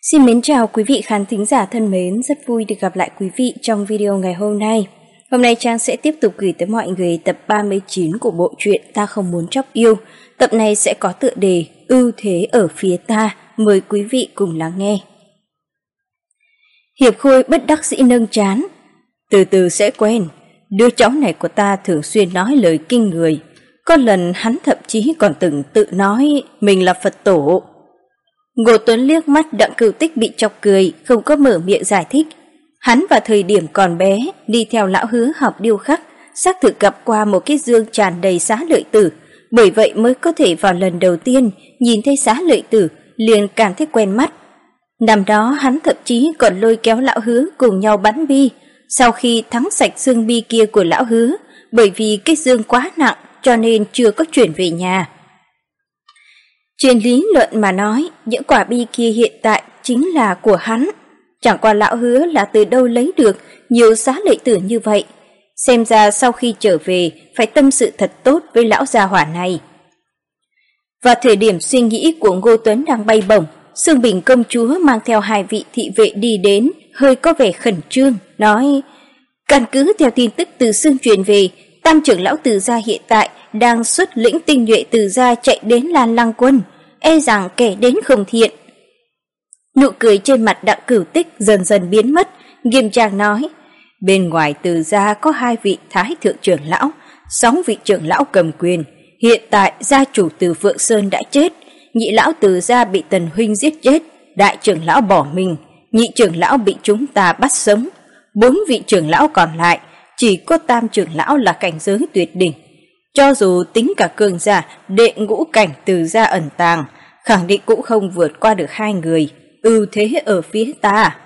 Xin mến chào quý vị khán thính giả thân mến, rất vui được gặp lại quý vị trong video ngày hôm nay. Hôm nay Trang sẽ tiếp tục gửi tới mọi người tập 39 của bộ truyện Ta Không Muốn Chóc Yêu. Tập này sẽ có tựa đề Ưu Thế Ở Phía Ta, mời quý vị cùng lắng nghe. Hiệp Khôi bất đắc dĩ nâng trán. Từ từ sẽ quen, đứa cháu này của ta thường xuyên nói lời kinh người. Có lần hắn thậm chí còn từng tự nói mình là Phật tổ. Ngô Tuấn liếc mắt Đặng Cửu Tích bị chọc cười, không có mở miệng giải thích. Hắn vào thời điểm còn bé, đi theo lão Hứa học điêu khắc, xác thực gặp qua một cái dương tràn đầy xá lợi tử, bởi vậy mới có thể vào lần đầu tiên nhìn thấy xá lợi tử liền cảm thấy quen mắt. Năm đó hắn thậm chí còn lôi kéo lão Hứa cùng nhau bắn bi, sau khi thắng sạch dương bi kia của lão Hứa, bởi vì cái dương quá nặng cho nên chưa có chuyển về nhà. Trên lý luận mà nói, những quả bi kia hiện tại chính là của hắn. Chẳng qua lão Hứa là từ đâu lấy được nhiều xá lợi tử như vậy. Xem ra sau khi trở về phải tâm sự thật tốt với lão gia hỏa này. Vào thời điểm suy nghĩ của Ngô Tuấn đang bay bổng, Sương Bình công chúa mang theo hai vị thị vệ đi đến, hơi có vẻ khẩn trương, nói: căn cứ theo tin tức từ Sương truyền về, Tam trưởng lão Từ gia hiện tại đang xuất lĩnh tinh nhuệ Từ gia chạy đến Lan Lăng Quân, e rằng kẻ đến không thiện. Nụ cười trên mặt Đặng Cửu Tích dần dần biến mất, nghiêm trang nói: bên ngoài Từ gia có 2 vị thái thượng trưởng lão, 6 vị trưởng lão cầm quyền, hiện tại gia chủ Từ Phượng Sơn đã chết, nhị lão Từ gia bị Tần huynh giết chết, đại trưởng lão bỏ mình, nhị trưởng lão bị chúng ta bắt sống, 4 vị trưởng lão còn lại chỉ có Tam trưởng lão là cảnh giới tuyệt đỉnh. Cho dù tính cả cường giả đệ ngũ cảnh Từ gia ẩn tàng, khẳng định cũng không vượt qua được 2 người, ưu thế ở phía ta.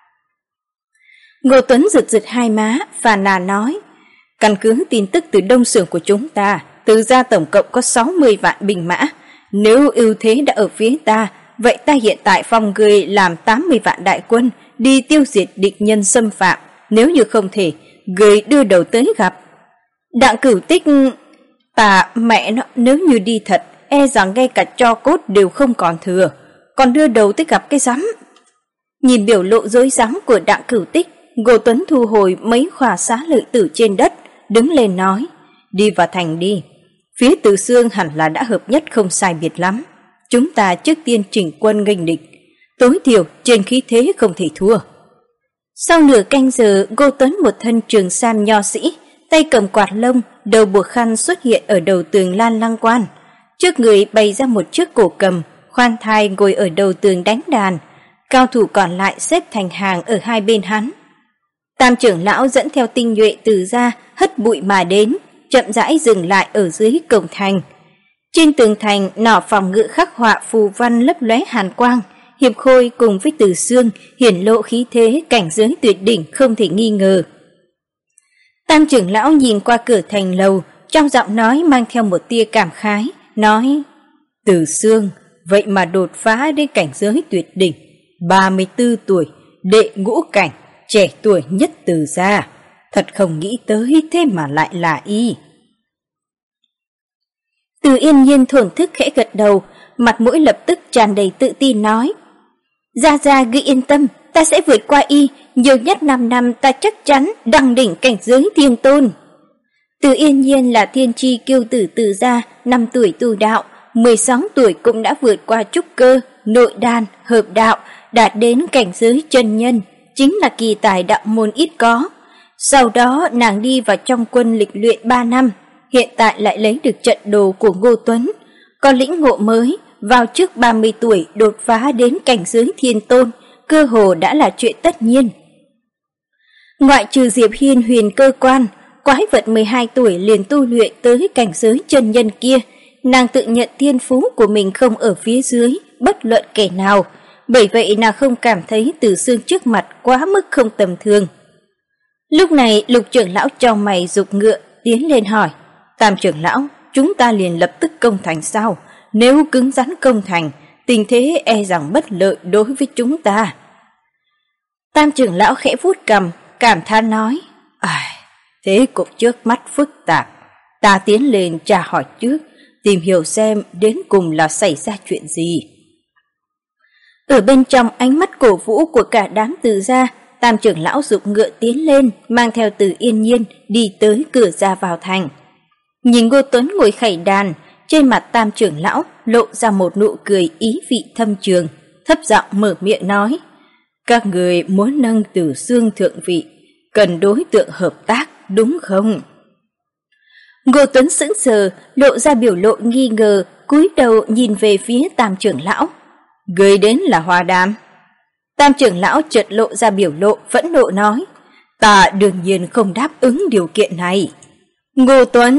Ngô Tuấn giật giật hai má, phàn nàn nói: căn cứ tin tức từ đông xưởng của chúng ta, Từ gia tổng cộng có 60 vạn binh mã, nếu ưu thế đã ở phía ta, vậy ta hiện tại phong người làm 80 vạn đại quân đi tiêu diệt địch nhân xâm phạm, nếu như không thể, người đưa đầu tới gặp. Đặng Cửu Tích: ta mẹ nó, nếu như đi thật, e rằng ngay cả tro cốt đều không còn thừa, còn đưa đầu tới gặp cái rắm. Nhìn biểu lộ rối rắm của Đặng Cửu Tích, Ngô Tuấn thu hồi mấy khỏa xá lợi tử trên đất, đứng lên nói: đi vào thành đi, phía Từ Xương hẳn là đã hợp nhất không sai biệt lắm, chúng ta trước tiên chỉnh quân nghênh địch, tối thiểu trên khí thế không thể thua. Sau nửa canh giờ, Ngô Tuấn một thân trường sam nho sĩ, tay cầm quạt lông, đầu buộc khăn xuất hiện ở đầu tường Lan Lăng Quan. Trước người bày ra một chiếc cổ cầm, khoan thai ngồi ở đầu tường đánh đàn. Cao thủ còn lại xếp thành hàng ở hai bên hắn. Tam trưởng lão dẫn theo tinh nhuệ Từ gia hất bụi mà đến, chậm rãi dừng lại ở dưới cổng thành. Trên tường thành, nỏ phòng ngự khắc họa phù văn lấp lóe hàn quang. Hiệp Khôi cùng với Từ Xương hiển lộ khí thế cảnh giới tuyệt đỉnh không thể nghi ngờ. Tam trưởng lão nhìn qua cửa thành lầu, trong giọng nói mang theo một tia cảm khái, nói: Từ Xương, vậy mà đột phá đến cảnh giới tuyệt đỉnh, 34 tuổi, đệ ngũ cảnh, trẻ tuổi nhất Từ gia, thật không nghĩ tới thế mà lại là y. Từ Yên Nhiên thổn thức khẽ gật đầu, mặt mũi lập tức tràn đầy tự tin nói: Gia Gia cứ yên tâm, ta sẽ vượt qua y, nhiều nhất 5 năm ta chắc chắn đăng đỉnh cảnh giới thiên tôn. Từ Yên Nhiên là thiên tri kiêu tử Từ gia, 5 tuổi tu đạo, 16 tuổi cũng đã vượt qua trúc cơ, nội đan, hợp đạo, đạt đến cảnh giới chân nhân, chính là kỳ tài đạo môn ít có. Sau đó nàng đi vào trong quân lịch luyện 3 năm, hiện tại lại lấy được trận đồ của Ngô Tuấn, có lĩnh ngộ mới, vào trước 30 tuổi đột phá đến cảnh giới thiên tôn, cơ hồ đã là chuyện tất nhiên. Ngoại trừ Diệp Hiên huyền cơ quan, quái vật 12 tuổi liền tu luyện tới cảnh giới chân nhân kia, nàng tự nhận thiên phú của mình không ở phía dưới bất luận kẻ nào, bởi vậy nàng không cảm thấy Từ Xương trước mặt quá mức không tầm thường. Lúc này Lục trưởng lão chau mày giục ngựa tiến lên hỏi: Tam trưởng lão, chúng ta liền lập tức công thành sao? Nếu cứng rắn công thành, tình thế e rằng bất lợi đối với chúng ta. Tam trưởng lão khẽ vuốt cằm, cảm thán nói: thế cục trước mắt phức tạp, ta tiến lên tra hỏi trước, tìm hiểu xem đến cùng là xảy ra chuyện gì. Ở bên trong ánh mắt cổ vũ của cả đám Từ gia, Tam trưởng lão giục ngựa tiến lên, mang theo Từ Yên Nhiên đi tới cửa ra vào thành. Nhìn Ngô Tuấn ngồi khẩy đàn, trên mặt Tam trưởng lão lộ ra một nụ cười ý vị thâm trường, thấp giọng mở miệng nói: "Các người muốn nâng Tử Xương thượng vị, cần đối tượng hợp tác, đúng không?" Ngô Tuấn sững sờ, lộ ra biểu lộ nghi ngờ, cúi đầu nhìn về phía Tam trưởng lão. "Người đến là Hoa Đàm?" Tam trưởng lão chợt lộ ra biểu lộ phẫn nộ nói: "Ta đương nhiên không đáp ứng điều kiện này." Ngô Tuấn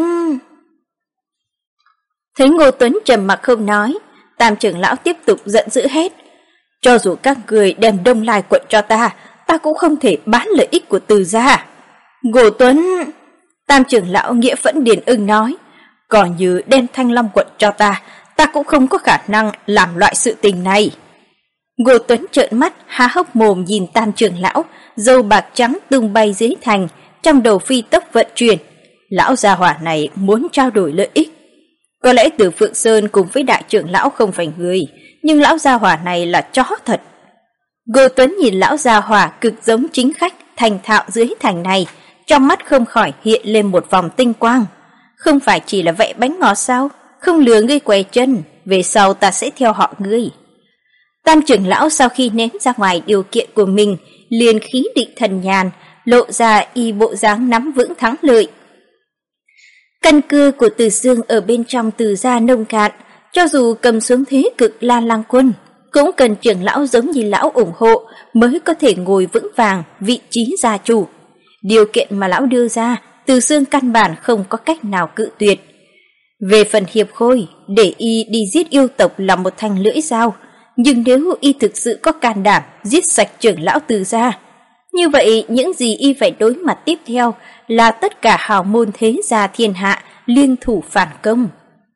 thấy Ngô Tuấn trầm mặc không nói, Tam trưởng lão tiếp tục giận dữ hét: "Cho dù các người đem Đông Lai quận cho ta, ta cũng không thể bán lợi ích của Từ gia." Ngô Tuấn Tam trưởng lão nghĩa phẫn điền ưng nói: "Còn như đem Thanh Long quận cho ta, ta cũng không có khả năng làm loại sự tình này." Ngô Tuấn trợn mắt há hốc mồm nhìn Tam trưởng lão, râu bạc trắng tung bay dưới thành, trong đầu phi tốc vận chuyển. Lão gia hỏa này muốn trao đổi lợi ích. Có lẽ Từ Phượng Sơn cùng với đại trưởng lão không phải người, nhưng lão gia hỏa này là chó thật. Ngô Tuấn nhìn lão gia hỏa cực giống chính khách thành thạo dưới thành này, trong mắt không khỏi hiện lên một vòng tinh quang. Không phải chỉ là vẽ bánh ngọt sao? Không lừa ngươi què chân, về sau ta sẽ theo họ ngươi. Tam trưởng lão sau khi ném ra ngoài điều kiện của mình, liền khí định thần nhàn, lộ ra y bộ dáng nắm vững thắng lợi. Căn cứ của Từ Xương ở bên trong Từ gia nông cạn, cho dù cầm xuống thế cực Lan Lang quân, cũng cần trưởng lão giống như lão ủng hộ mới có thể ngồi vững vàng vị trí gia chủ. Điều kiện mà lão đưa ra, Từ Xương căn bản không có cách nào cự tuyệt. Về phần Hiệp Khôi, để y đi giết yêu tộc là một thanh lưỡi dao, nhưng nếu y thực sự có can đảm giết sạch trưởng lão Từ gia, như vậy những gì y phải đối mặt tiếp theo là tất cả hào môn thế gia thiên hạ liên thủ phản công.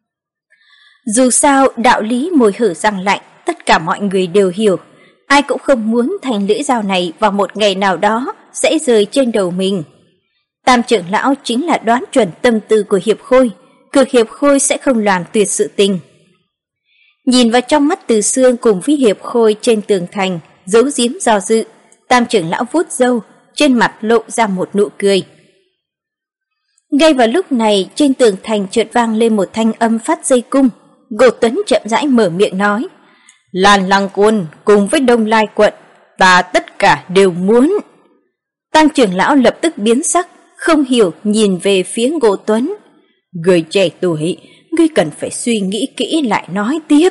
Dù sao, đạo lý môi hở răng lạnh, tất cả mọi người đều hiểu. Ai cũng không muốn thanh lưỡi dao này vào một ngày nào đó sẽ rơi trên đầu mình. Tam trưởng lão chính là đoán chuẩn tâm tư của Hiệp Khôi, cực Hiệp Khôi sẽ không làm tuyệt sự tình. Nhìn vào trong mắt Từ Xương cùng với Hiệp Khôi trên tường thành, giấu giếm do dự, Tam trưởng lão vuốt râu, trên mặt lộ ra một nụ cười. Ngay vào lúc này, trên tường thành chợt vang lên một thanh âm phát dây cung. Ngô Tuấn chậm rãi mở miệng nói: "Lan Lang quân cùng với Đông Lai quận, ta tất cả đều muốn." Tam trưởng lão lập tức biến sắc, không hiểu nhìn về phía Ngô Tuấn. "Người trẻ tuổi, ngươi cần phải suy nghĩ kỹ lại nói tiếp."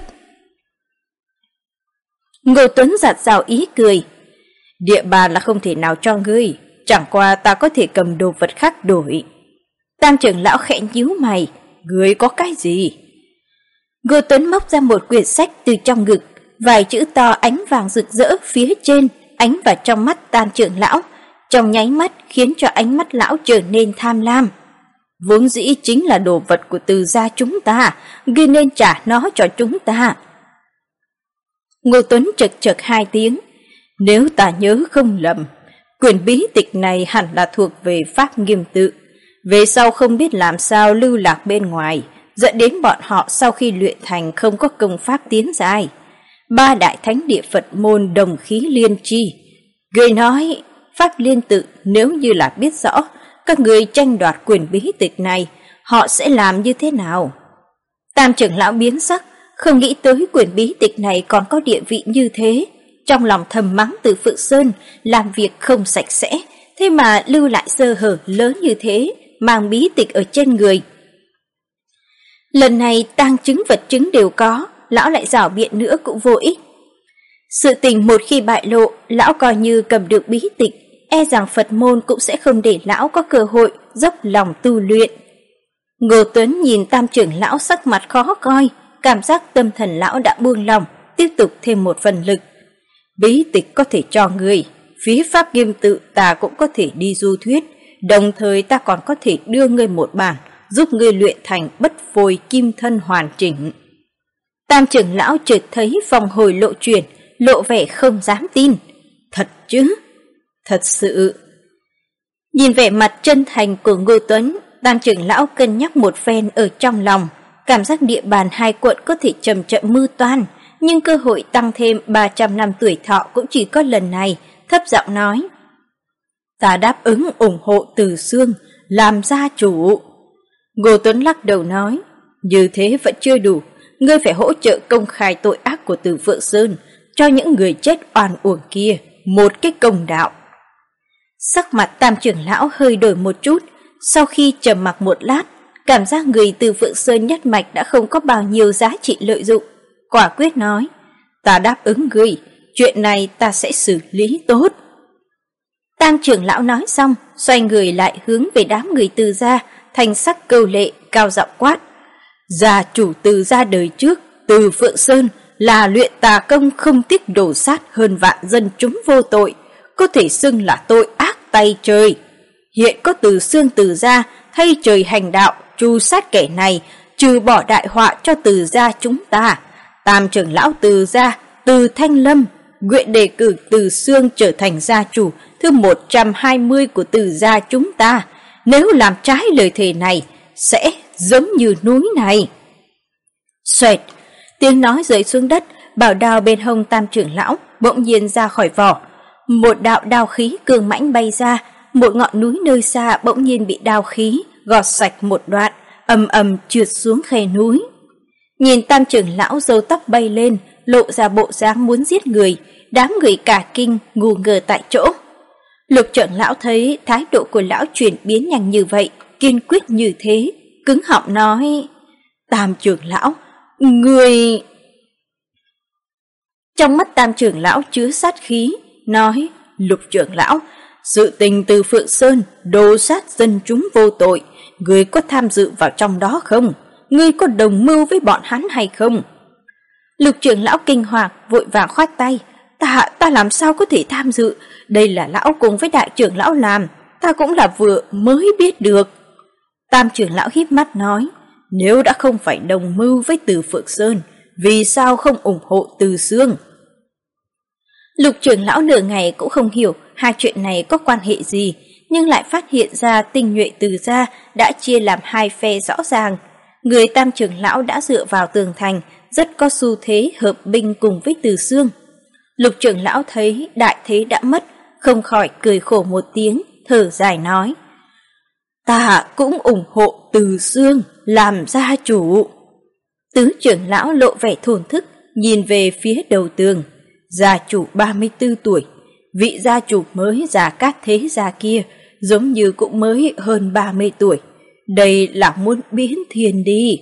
Ngô Tuấn giạt rào ý cười: "Địa bàn là không thể nào cho ngươi, chẳng qua ta có thể cầm đồ vật khác đổi." Tam trưởng lão khẽ nhíu mày: "Ngươi có cái gì?" Ngô Tuấn móc ra một quyển sách từ trong ngực, vài chữ to ánh vàng rực rỡ phía trên ánh vào trong mắt Tam trưởng lão, trong nháy mắt khiến cho ánh mắt lão trở nên tham lam. "Vốn dĩ chính là đồ vật của Từ gia chúng ta, ngươi nên trả nó cho chúng ta." Ngô Tuấn chật chật hai tiếng: "Nếu ta nhớ không lầm, quyển bí tịch này hẳn là thuộc về Pháp Nghiêm tự, về sau không biết làm sao lưu lạc bên ngoài, dẫn đến bọn họ sau khi luyện thành không có công pháp tiến giai. Ba đại thánh địa Phật môn đồng khí liên chi. Người nói, Pháp Liên tự nếu như là biết rõ các người tranh đoạt quyển bí tịch này, họ sẽ làm như thế nào?" Tam trưởng lão biến sắc, không nghĩ tới quyển bí tịch này còn có địa vị như thế. Trong lòng thầm mắng Từ Phượng Sơn làm việc không sạch sẽ, thế mà lưu lại sơ hở lớn như thế, mang bí tịch ở trên người. Lần này tang chứng vật chứng đều có, lão lại rảo biện nữa cũng vô ích. Sự tình một khi bại lộ, lão coi như cầm được bí tịch, e rằng Phật môn cũng sẽ không để lão có cơ hội dốc lòng tu luyện. Ngô Tuấn nhìn Tam trưởng lão sắc mặt khó coi, cảm giác tâm thần lão đã buông lòng, tiếp tục thêm một phần lực. "Bí tịch có thể cho ngươi, phía Pháp Nghiêm tự ta cũng có thể đi du thuyết, đồng thời ta còn có thể đưa ngươi một bản, giúp ngươi luyện thành bất phôi kim thân hoàn chỉnh." Tam trưởng lão chợt thấy vòng hồi lộ chuyển, lộ vẻ không dám tin. "Thật chứ? Thật sự?" Nhìn vẻ mặt chân thành của Ngô Tuấn, Tam trưởng lão cân nhắc một phen ở trong lòng, cảm giác địa bàn hai quận có thể chậm chậm mưu toan, nhưng cơ hội tăng thêm 300 năm tuổi thọ cũng chỉ có lần này, thấp giọng nói: "Ta đáp ứng ủng hộ Từ Xương làm gia chủ." Ngô Tuấn lắc đầu nói: "Như thế vẫn chưa đủ, ngươi phải hỗ trợ công khai tội ác của Từ Phượng Sơn, cho những người chết oan uổng kia một cái công đạo." Sắc mặt Tam trưởng lão hơi đổi một chút, sau khi trầm mặc một lát, cảm giác người Từ Phượng Sơn nhất mạch đã không có bao nhiêu giá trị lợi dụng, quả quyết nói: "Ta đáp ứng ngươi, chuyện này ta sẽ xử lý tốt." Tam trưởng lão nói xong, xoay người lại hướng về đám người Từ gia, thanh sắc câu lệ, cao giọng quát: "Gia chủ Từ gia đời trước, Từ Phượng Sơn là luyện tà công không tiếc đổ sát hơn vạn dân chúng vô tội, có thể xưng là tội ác tay trời. Hiện có Từ Xương Từ gia thay trời hành đạo, tru sát kẻ này, trừ bỏ đại họa cho Từ gia chúng ta. Tam trưởng lão Từ gia, Từ Thanh Lâm, nguyện đề cử Từ Xương trở thành gia chủ thứ 120 của Từ gia chúng ta. Nếu làm trái lời thề này, sẽ giống như núi này." Xoẹt, tiếng nói rơi xuống đất, bảo đao bên hông Tam trưởng lão bỗng nhiên ra khỏi vỏ. Một đạo đao khí cường mãnh bay ra, một ngọn núi nơi xa bỗng nhiên bị đao khí gọt sạch một đoạn, ầm ầm trượt xuống khe núi. Nhìn Tam trưởng lão râu tóc bay lên, lộ ra bộ dáng muốn giết người, đám người cả kinh ngu ngơ tại chỗ. Lục trưởng lão thấy thái độ của lão chuyển biến nhanh như vậy, kiên quyết như thế, cứng họng nói: "Tam trưởng lão, người..." Trong mắt Tam trưởng lão chứa sát khí, nói: "Lục trưởng lão, sự tình Từ Phượng Sơn đồ sát dân chúng vô tội, ngươi có tham dự vào trong đó không? Ngươi có đồng mưu với bọn hắn hay không?" Lục trưởng lão kinh hoàng vội vàng khoát tay: Ta làm sao có thể tham dự, đây là lão cùng với đại trưởng lão làm, ta cũng là vừa mới biết được." Tam trưởng lão híp mắt nói: "Nếu đã không phải đồng mưu với Từ Phượng Sơn, vì sao không ủng hộ Từ Xương?" Lục trưởng lão nửa ngày cũng không hiểu hai chuyện này có quan hệ gì, nhưng lại phát hiện ra tinh nhuệ Từ gia đã chia làm hai phe rõ ràng. Người Tam trưởng lão đã dựa vào tường thành, rất có xu thế hợp binh cùng với Từ Xương. Lục trưởng lão thấy đại thế đã mất, không khỏi cười khổ một tiếng, thở dài nói: "Ta cũng ủng hộ Từ Xương làm gia chủ." Tứ trưởng lão lộ vẻ thổn thức, nhìn về phía đầu tường. Gia chủ 34 tuổi, vị gia chủ mới Gia Cát Thế gia kia giống như cũng mới hơn 30 tuổi. Đây là muốn biến thiên đi.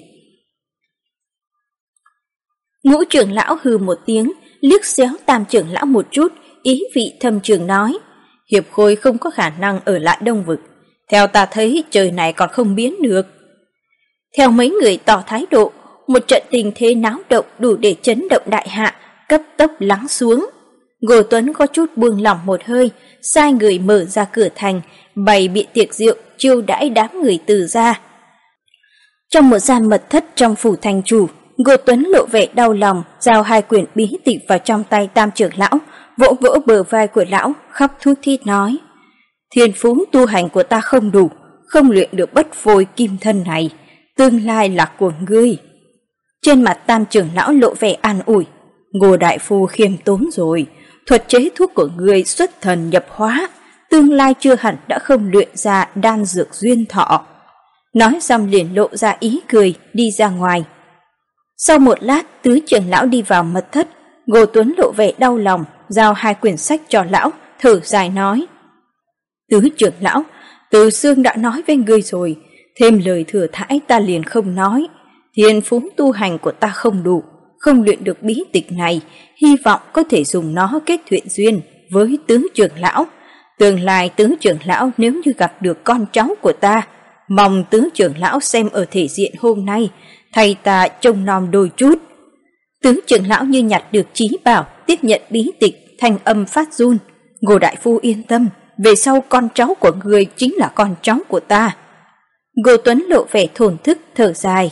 Ngũ trưởng lão hừ một tiếng, liếc xéo Tam trưởng lão một chút, ý vị thâm trường nói: "Hiệp Khôi không có khả năng ở lại Đông Vực. Theo ta thấy trời này còn không biến được." Theo mấy người tỏ thái độ, một trận tình thế náo động đủ để chấn động đại hạ cấp tốc lắng xuống. Ngô Tuấn có chút buông lỏng một hơi, sai người mở ra cửa thành, bày biện tiệc rượu chiêu đãi đám người Từ gia. Trong một gian mật thất trong phủ thành chủ, Ngô Tuấn lộ vẻ đau lòng, giao hai quyển bí tịch vào trong tay Tam trưởng lão, vỗ vỗ bờ vai của lão, khóc thút thít nói: "Thiên phú tu hành của ta không đủ, không luyện được bất phôi kim thân này, tương lai là của ngươi." Trên mặt Tam trưởng lão lộ vẻ an ủi: "Ngô đại phu khiêm tốn rồi, thuật chế thuốc của ngươi xuất thần nhập hóa, tương lai chưa hẳn đã không luyện ra đan dược duyên thọ." Nói xong liền lộ ra ý cười, đi ra ngoài. Sau một lát, tứ trưởng lão đi vào mật thất, Ngô Tuấn lộ vẻ đau lòng, giao hai quyển sách cho lão, thở dài nói: "Tứ trưởng lão, Từ Xương đã nói với ngươi rồi, thêm lời thừa thãi ta liền không nói. Thiên phú tu hành của ta không đủ, không luyện được bí tịch này, hy vọng có thể dùng nó kết thiện duyên với tứ trưởng lão. Tương lai tứ trưởng lão nếu như gặp được con cháu của ta, mong tứ trưởng lão xem ở thể diện hôm nay, thầy ta trông nom đôi chút." Tứ trưởng lão như nhặt được trí bảo, tiếp nhận bí tịch, thanh âm phát run: "Ngô đại phu yên tâm, về sau con cháu của người chính là con cháu của ta." Ngô Tuấn lộ vẻ thổn thức, thở dài: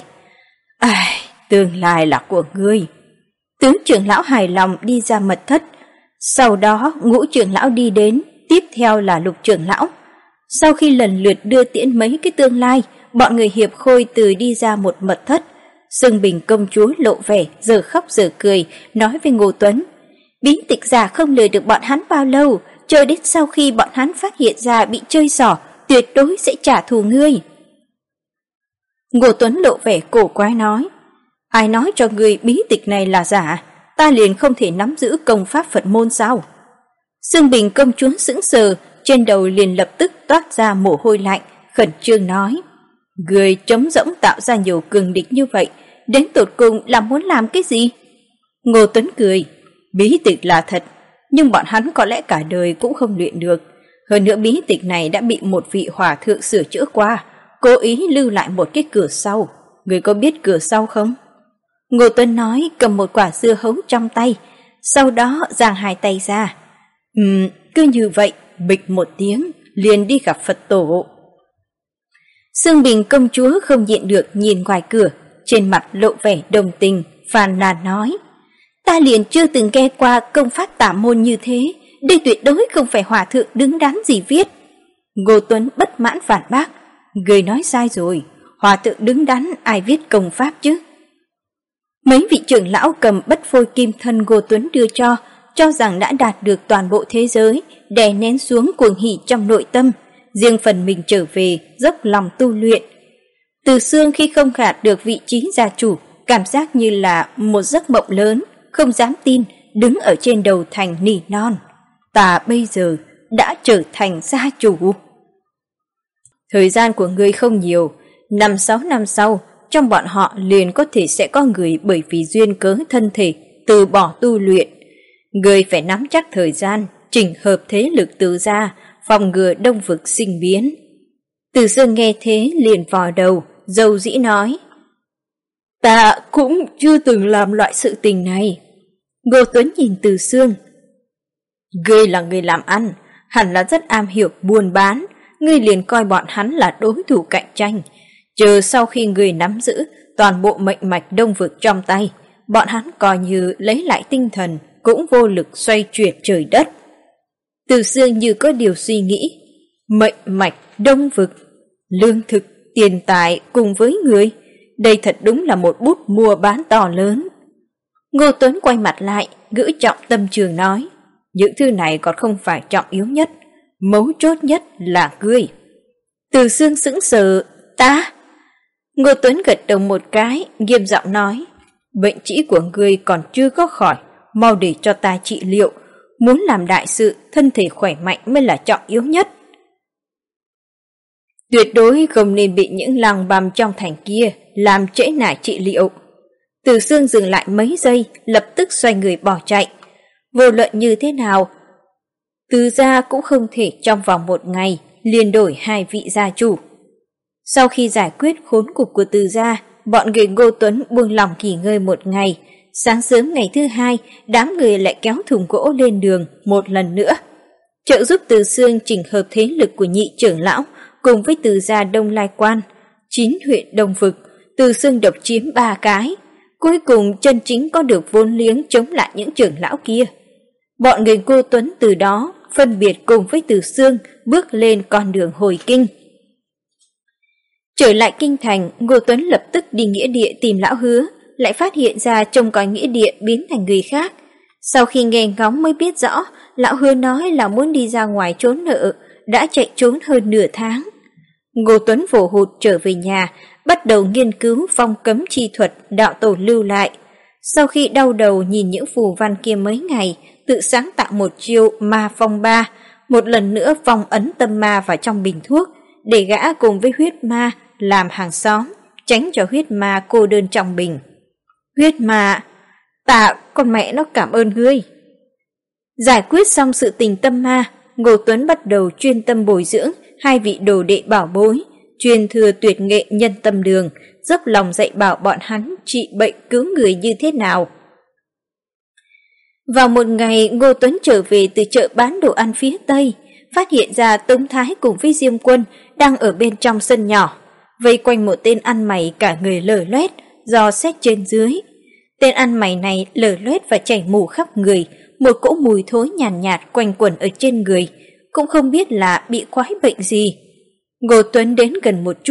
"Tương lai là của ngươi." Tứ trưởng lão hài lòng đi ra mật thất. Sau đó ngũ trưởng lão đi đến, tiếp theo là lục trưởng lão. Sau khi lần lượt đưa tiễn mấy cái tương lai, bọn người hiệp khôi từ đi ra một mật thất. Sương Bình công chúa lộ vẻ giờ khóc giờ cười, nói với Ngô Tuấn: Bí tịch giả không lừa được bọn hắn bao lâu, chờ đến sau khi bọn hắn phát hiện ra bị chơi xỏ, tuyệt đối sẽ trả thù ngươi. Ngô Tuấn lộ vẻ cổ quái nói: Ai nói cho ngươi bí tịch này là giả, ta liền không thể nắm giữ công pháp Phật môn sao? Sương Bình công chúa sững sờ, trên đầu liền lập tức toát ra mồ hôi lạnh, khẩn trương nói: Ngươi trống rỗng tạo ra nhiều cường địch như vậy, đến tột cùng là muốn làm cái gì? Ngô Tuấn cười: Bí tịch là thật, nhưng bọn hắn có lẽ cả đời cũng không luyện được. Hơn nữa bí tịch này đã bị một vị hòa thượng sửa chữa qua, cố ý lưu lại một cái cửa sau. Ngươi có biết cửa sau không? Ngô Tuấn nói, cầm một quả dưa hấu trong tay, sau đó giang hai tay ra. Cứ như vậy, bịch một tiếng, liền đi gặp Phật tổ. Sương Bình công chúa không nhịn được nhìn ngoài cửa, trên mặt lộ vẻ đồng tình, phàn nàn nói: Ta liền chưa từng nghe qua công pháp tả môn như thế, đây tuyệt đối không phải hòa thượng đứng đắn gì viết. Ngô Tuấn bất mãn phản bác: Người nói sai rồi, hòa thượng đứng đắn ai viết công pháp chứ? Mấy vị trưởng lão cầm bất phôi kim thân Ngô Tuấn đưa cho rằng đã đạt được toàn bộ thế giới, đè nén xuống cuồng hỉ trong nội tâm, riêng phần mình trở về dốc lòng tu luyện. Từ xương khi không gạt được vị trí gia chủ, cảm giác như là một giấc mộng lớn, không dám tin, đứng ở trên đầu thành nỉ non: Ta bây giờ đã trở thành gia chủ. Thời gian của ngươi không nhiều, 5-6 năm sau, trong bọn họ liền có thể sẽ có người bởi vì duyên cớ thân thể từ bỏ tu luyện. Ngươi phải nắm chắc thời gian, chỉnh hợp thế lực Từ gia, phòng ngừa đông vực sinh biến. Từ Sương nghe thế liền vò đầu, dầu dĩ nói: Ta cũng chưa từng làm loại sự tình này. Ngô Tuấn nhìn Từ Sương: Ngươi là người làm ăn, hẳn là rất am hiểu buôn bán, ngươi liền coi bọn hắn là đối thủ cạnh tranh. Chờ sau khi ngươi nắm giữ toàn bộ mệnh mạch đông vực trong tay, bọn hắn coi như lấy lại tinh thần, cũng vô lực xoay chuyển trời đất. Từ Sương như có điều suy nghĩ: Mệnh mạch đông vực, lương thực, tiền tài cùng với người, đây thật đúng là một bút mua bán to lớn. Ngô Tuấn quay mặt lại, ngữ trọng tâm trường nói: Những thứ này còn không phải trọng yếu nhất, mấu chốt nhất là ngươi. Từ Sương sững sờ: Ta? Ngô Tuấn gật đầu một cái, nghiêm giọng nói: Bệnh trĩ của ngươi còn chưa có khỏi, mau để cho ta trị liệu. Muốn làm đại sự, thân thể khỏe mạnh mới là trọng yếu nhất. Tuyệt đối không nên bị những lăng băm trong thành kia làm trễ nải trị liệu. Từ Sương dừng lại mấy giây, lập tức xoay người bỏ chạy. Vô luận như thế nào, Từ gia cũng không thể trong vòng một ngày liền đổi hai vị gia chủ. Sau khi giải quyết khốn cục của Từ gia, bọn người Ngô Tuấn buông lòng nghỉ ngơi một ngày. Sáng sớm ngày thứ hai, đám người lại kéo thùng gỗ lên đường một lần nữa, trợ giúp Từ Sương chỉnh hợp thế lực của nhị trưởng lão cùng với Từ gia Đông Lai Quan. 9 huyện đông vực, Từ Sương độc chiếm 3 cái, cuối cùng chân chính có được vốn liếng chống lại những trưởng lão kia. Bọn người Ngô Tuấn từ đó phân biệt cùng với Từ Sương bước lên con đường hồi kinh. Trở lại kinh thành, Ngô Tuấn lập tức đi nghĩa địa tìm lão Hứa, lại phát hiện ra trông coi nghĩa địa biến thành người khác. Sau khi nghe ngóng mới biết rõ, lão Hứa nói là muốn đi ra ngoài trốn nợ, đã chạy trốn hơn nửa tháng. Ngô Tuấn vồ hụt trở về nhà, bắt đầu nghiên cứu phong cấm chi thuật đạo tổ lưu lại. Sau khi đau đầu nhìn những phù văn kia mấy ngày, tự sáng tạo một chiêu ma phong ba, một lần nữa phong ấn tâm ma vào trong bình thuốc, để gã cùng với huyết ma làm hàng xóm, tránh cho huyết ma cô đơn trong bình. Huyết ma, tạ con mẹ nó cảm ơn ngươi. Giải quyết xong sự tình tâm ma, Ngô Tuấn bắt đầu chuyên tâm bồi dưỡng hai vị đồ đệ bảo bối, truyền thừa tuyệt nghệ nhân tâm đường, dốc lòng dạy bảo bọn hắn trị bệnh cứu người như thế nào. Vào một ngày, Ngô Tuấn trở về từ chợ bán đồ ăn phía Tây, phát hiện ra Tống Thái cùng với Diêm Quân đang ở bên trong sân nhỏ, vây quanh một tên ăn mày cả người lở loét, dò xét trên dưới. Tên ăn mày này lở loét và chảy mù khắp người, một cỗ mùi thối nhàn nhạt quanh quẩn ở trên người, cũng không biết là bị quái bệnh gì. Ngô Tuấn đến gần một chút,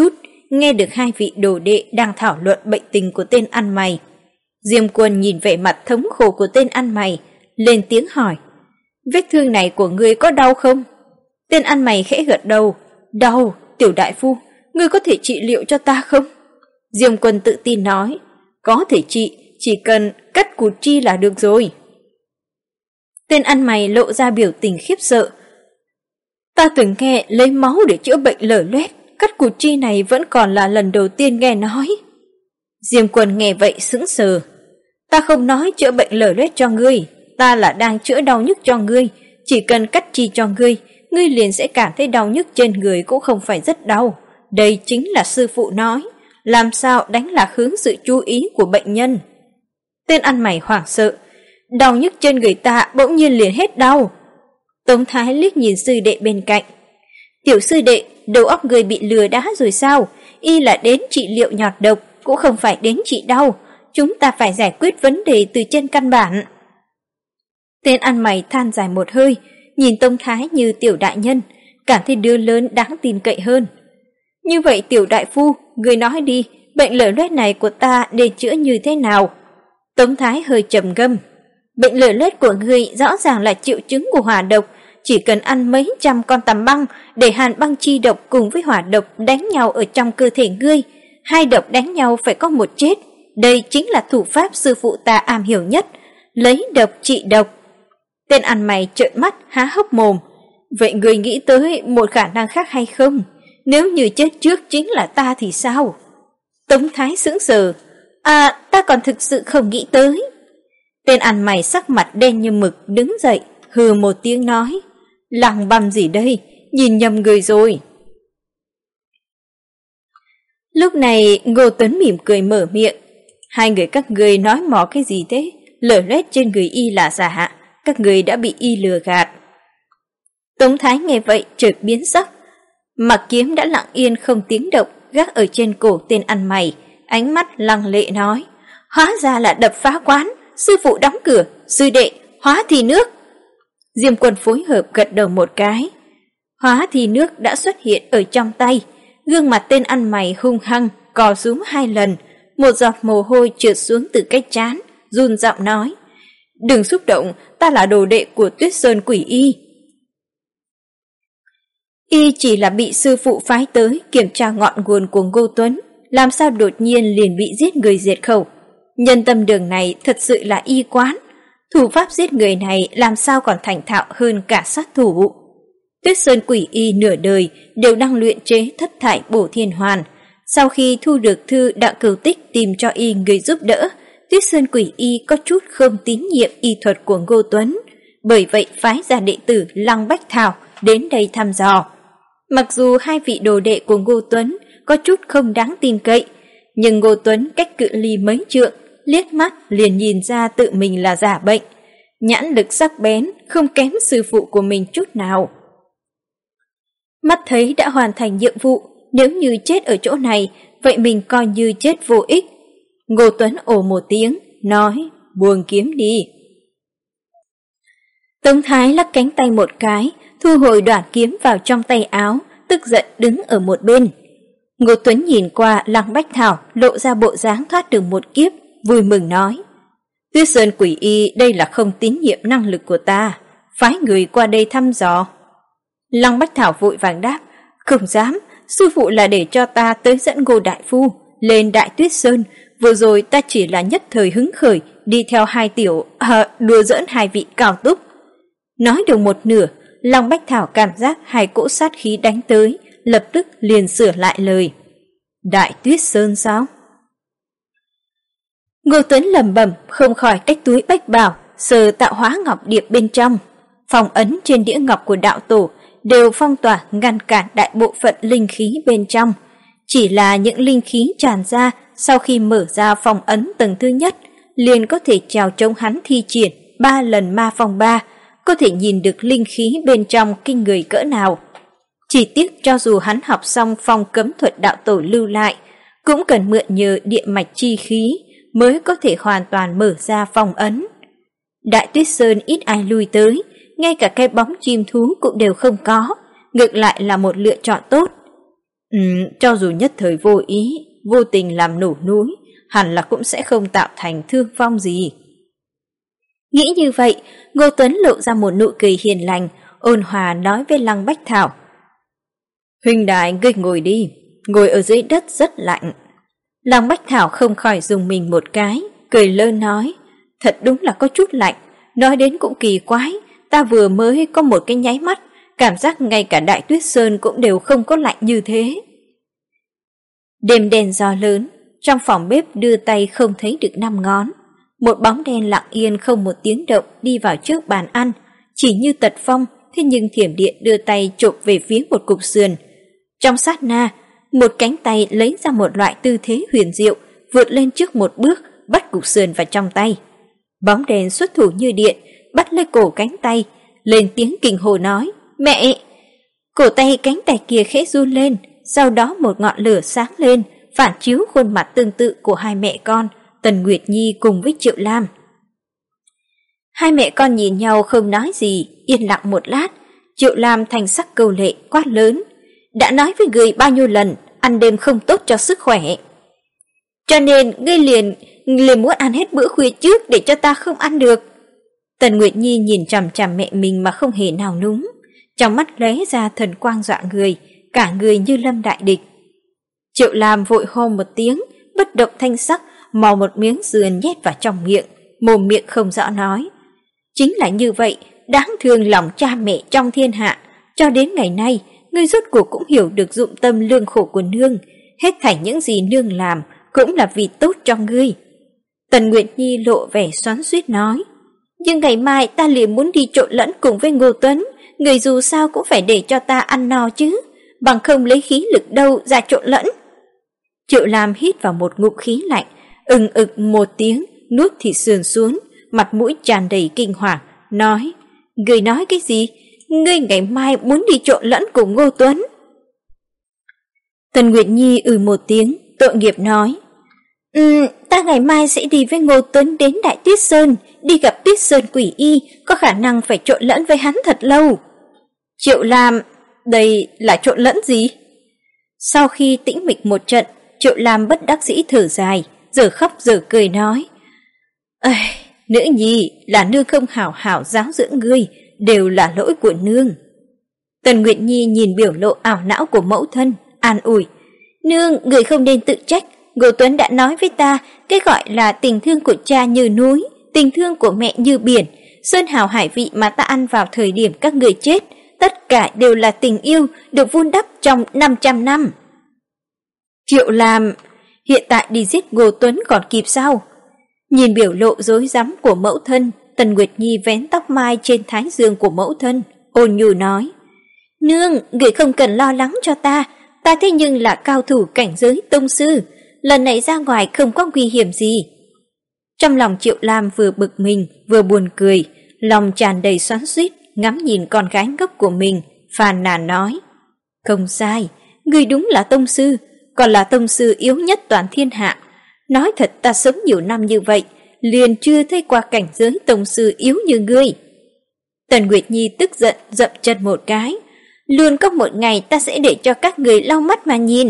nghe được hai vị đồ đệ đang thảo luận bệnh tình của tên ăn mày. Diêm Quân nhìn vẻ mặt thống khổ của tên ăn mày, lên tiếng hỏi: "Vết thương này của ngươi có đau không?" Tên ăn mày khẽ gật đầu: "Đau, tiểu đại phu, ngươi có thể trị liệu cho ta không?" Diêm Quân tự tin nói: "Có thể trị, chỉ cần cắt cụt chi là được rồi." Tên ăn mày lộ ra biểu tình khiếp sợ: "Ta từng nghe lấy máu để chữa bệnh lở loét, cắt cụt chi này vẫn còn là lần đầu tiên nghe nói." Diêm Quân nghe vậy sững sờ: "Ta không nói chữa bệnh lở loét cho ngươi, ta là đang chữa đau nhức cho ngươi, chỉ cần cắt chi cho ngươi, ngươi liền sẽ cảm thấy đau nhức trên người cũng không phải rất đau. Đây chính là sư phụ nói, làm sao đánh lạc hướng sự chú ý của bệnh nhân." Tên ăn mày hoảng sợ: "Đau nhức trên người ta bỗng nhiên liền hết đau." Tống Thái liếc nhìn sư đệ bên cạnh: "Tiểu sư đệ, đầu óc người bị lừa đá rồi sao? Y là đến trị liệu nhọt độc, cũng không phải đến trị đau. Chúng ta phải giải quyết vấn đề từ trên căn bản." Tên ăn mày than dài một hơi, nhìn Tống Thái như tiểu đại nhân, cảm thấy đứa lớn đáng tin cậy hơn. "Như vậy tiểu đại phu, người nói đi, bệnh lở loét này của ta nên chữa như thế nào?" Tống Thái hơi trầm ngâm: "Bệnh lở loét của ngươi rõ ràng là triệu chứng của hỏa độc, chỉ cần ăn mấy trăm con tằm băng để hàn băng chi độc cùng với hỏa độc đánh nhau ở trong cơ thể ngươi, hai độc đánh nhau phải có một chết. Đây chính là thủ pháp sư phụ ta am hiểu nhất, lấy độc trị độc." Tên ăn mày trợn mắt há hốc mồm: "Vậy ngươi nghĩ tới một khả năng khác hay không? Nếu như chết trước chính là ta thì sao?" Tống Thái sững sờ: Ta còn thực sự không nghĩ tới." Tên ăn mày sắc mặt đen như mực đứng dậy, hừ một tiếng nói: "Lằng băm gì đây, nhìn nhầm người rồi." Lúc này Ngô Tuấn mỉm cười mở miệng: "Hai người các ngươi nói mò cái gì thế? Lở loét trên người y là giả, các ngươi đã bị y lừa gạt." Tống Thái nghe vậy chợt biến sắc, mặc kiếm đã lặng yên không tiếng động gác ở trên cổ tên ăn mày, ánh mắt lăng lệ nói: "Hóa ra là đập phá quán, sư phụ đóng cửa, sư đệ, hóa thì nước." Diêm Quân phối hợp gật đầu một cái. Hóa thì nước đã xuất hiện ở trong tay, gương mặt tên ăn mày hung hăng cò rúm 2 lần, một giọt mồ hôi trượt xuống từ cái trán, run giọng nói: "Đừng xúc động, ta là đồ đệ của Tuyết Sơn Quỷ Y." Y chỉ là bị sư phụ phái tới kiểm tra ngọn nguồn của Ngô Tuấn, làm sao đột nhiên liền bị giết người diệt khẩu. Nhân tâm đường này thật sự là y quán, thủ pháp giết người này làm sao còn thành thạo hơn cả sát thủ. Tuyết Sơn Quỷ Y nửa đời đều đang luyện chế thất thải bổ thiên hoàn. Sau khi thu được thư Đặng Cửu Tích tìm cho y người giúp đỡ, Tuyết Sơn Quỷ Y có chút không tín nhiệm y thuật của Ngô Tuấn, bởi vậy phái ra đệ tử Lăng Bách Thảo đến đây thăm dò. Mặc dù hai vị đồ đệ của Ngô Tuấn có chút không đáng tin cậy, nhưng Ngô Tuấn cách cự ly mấy trượng, liếc mắt liền nhìn ra tự mình là giả bệnh, nhãn lực sắc bén không kém sư phụ của mình chút nào. Mắt thấy đã hoàn thành nhiệm vụ, nếu như chết ở chỗ này, vậy mình coi như chết vô ích. Ngô Tuấn ồ một tiếng, nói: "Buông kiếm đi." Tống Thái lắc cánh tay một cái, thu hồi đoạn kiếm vào trong tay áo, tức giận đứng ở một bên. Ngô Tuấn nhìn qua Lăng Bách Thảo, lộ ra bộ dáng thoát được một kiếp, vui mừng nói: "Tuyết Sơn Quỷ Y đây là không tín nhiệm năng lực của ta, phái người qua đây thăm dò." Lăng Bách Thảo vội vàng đáp: "Không dám, sư phụ là để cho ta tới dẫn Ngô đại phu lên Đại Tuyết Sơn, vừa rồi ta chỉ là nhất thời hứng khởi đi theo hai tiểu đùa giỡn hai vị cao túc." Nói được một nửa, Lăng Bách Thảo cảm giác hai cỗ sát khí đánh tới, lập tức liền sửa lại lời: "Đại Tuyết Sơn sao?" Ngô Tuấn lẩm bẩm không khỏi cách túi bách bảo sờ tạo hóa ngọc điệp bên trong. Phong ấn trên đĩa ngọc của đạo tổ đều phong tỏa ngăn cản đại bộ phận linh khí bên trong. Chỉ là những linh khí tràn ra sau khi mở ra phong ấn tầng thứ nhất, liền có thể trèo chống hắn thi triển 3 lần ma phong 3, có thể nhìn được linh khí bên trong kinh người cỡ nào. Chỉ tiếc cho dù hắn học xong phong cấm thuật đạo tổ lưu lại, cũng cần mượn nhờ địa mạch chi khí mới có thể hoàn toàn mở ra phong ấn. Đại Tuyết Sơn ít ai lui tới, ngay cả cái bóng chim thú cũng đều không có, ngược lại là một lựa chọn tốt. Cho dù nhất thời vô ý, vô tình làm nổ núi, hẳn là cũng sẽ không tạo thành thương vong gì. Nghĩ như vậy, Ngô Tuấn lộ ra một nụ cười hiền lành, ôn hòa nói với Lăng Bách Thảo. Huynh đài, ngươi ngồi đi, ngồi ở dưới đất rất lạnh. Lăng Bách Thảo không khỏi dùng mình một cái, cười lơ nói, thật đúng là có chút lạnh, nói đến cũng kỳ quái, ta vừa mới có một cái nháy mắt, cảm giác ngay cả Đại Tuyết Sơn cũng đều không có lạnh như thế. Đêm đen gió lớn, trong phòng bếp đưa tay không thấy được 5 ngón. Một bóng đen lặng yên không một tiếng động đi vào trước bàn ăn, chỉ như tật phong, thế nhưng thiểm điện đưa tay chộp về phía một cục sườn. Trong sát na, một cánh tay lấy ra một loại tư thế huyền diệu, vượt lên trước một bước, bắt cục sườn vào trong tay. Bóng đen xuất thủ như điện, bắt lấy cổ cánh tay, lên tiếng kinh hồ nói, mẹ! Cổ tay cánh tay kia khẽ run lên, sau đó một ngọn lửa sáng lên, phản chiếu khuôn mặt tương tự của hai mẹ con, Tần Nguyệt Nhi cùng với Triệu Lam. Hai mẹ con nhìn nhau không nói gì, yên lặng một lát, Triệu Lam thành sắc câu lệ quát lớn, đã nói với người bao nhiêu lần, ăn đêm không tốt cho sức khỏe. Cho nên ngươi liền muốn ăn hết bữa khuya trước để cho ta không ăn được. Tần Nguyệt Nhi nhìn chằm chằm mẹ mình mà không hề nào núng, trong mắt lóe ra thần quang dọa người, cả người như lâm đại địch. Triệu Lam vội hô một tiếng, bất động thanh sắc, mò một miếng sườn nhét vào trong miệng, mồm miệng không rõ nói. Chính là như vậy, đáng thương lòng cha mẹ trong thiên hạ, cho đến ngày nay, ngươi rốt cuộc cũng hiểu được dụng tâm lương khổ của nương, hết thảy những gì nương làm cũng là vì tốt cho ngươi. Tần Nguyệt Nhi lộ vẻ xoắn xuýt nói, nhưng ngày mai ta liền muốn đi trộn lẫn cùng với Ngô Tuấn, người dù sao cũng phải để cho ta ăn no chứ, bằng không lấy khí lực đâu ra trộn lẫn. Triệu Lam hít vào một ngụm khí lạnh, ực một tiếng, nuốt thịt sườn xuống, mặt mũi tràn đầy kinh hoàng, nói, ngươi nói cái gì? Ngươi ngày mai muốn đi trộn lẫn cùng Ngô Tuấn? Tần Nguyệt Nhi một tiếng, tội nghiệp nói, ta ngày mai sẽ đi với Ngô Tuấn đến Đại Tuyết Sơn, đi gặp Tuyết Sơn quỷ y, có khả năng phải trộn lẫn với hắn thật lâu. Triệu Lam, đây là trộn lẫn gì? Sau khi tĩnh mịch một trận, Triệu Lam bất đắc dĩ thở dài, giờ khóc giờ cười nói, nữ nhi, là nương không hảo hảo giáo dưỡng ngươi, đều là lỗi của nương. Tần Nguyệt Nhi nhìn biểu lộ ảo não của mẫu thân, an ủi, nương, người không nên tự trách, Ngô Tuấn đã nói với ta, cái gọi là tình thương của cha như núi, tình thương của mẹ như biển, sơn hào hải vị mà ta ăn vào thời điểm các người chết, tất cả đều là tình yêu được vun đắp trong 500 năm. Triệu Lam, hiện tại đi giết Ngô Tuấn còn kịp sao? Nhìn biểu lộ rối rắm của mẫu thân, Tần Nguyệt Nhi vén tóc mai trên thái dương của mẫu thân, ôn nhu nói, nương, người không cần lo lắng cho ta thế nhưng là cao thủ cảnh giới tông sư, lần này ra ngoài không có nguy hiểm gì. Trong lòng Triệu Lam vừa bực mình vừa buồn cười, lòng tràn đầy xoắn xuýt, ngắm nhìn con gái ngốc của mình, phàn nàn nói, không sai, ngươi đúng là tông sư, còn là tông sư yếu nhất toàn thiên hạ. Nói thật, ta sống nhiều năm như vậy, liền chưa thấy qua cảnh giới tông sư yếu như ngươi. Tần Nguyệt Nhi tức giận dậm chân một cái, luôn có một ngày ta sẽ để cho các người lau mắt mà nhìn.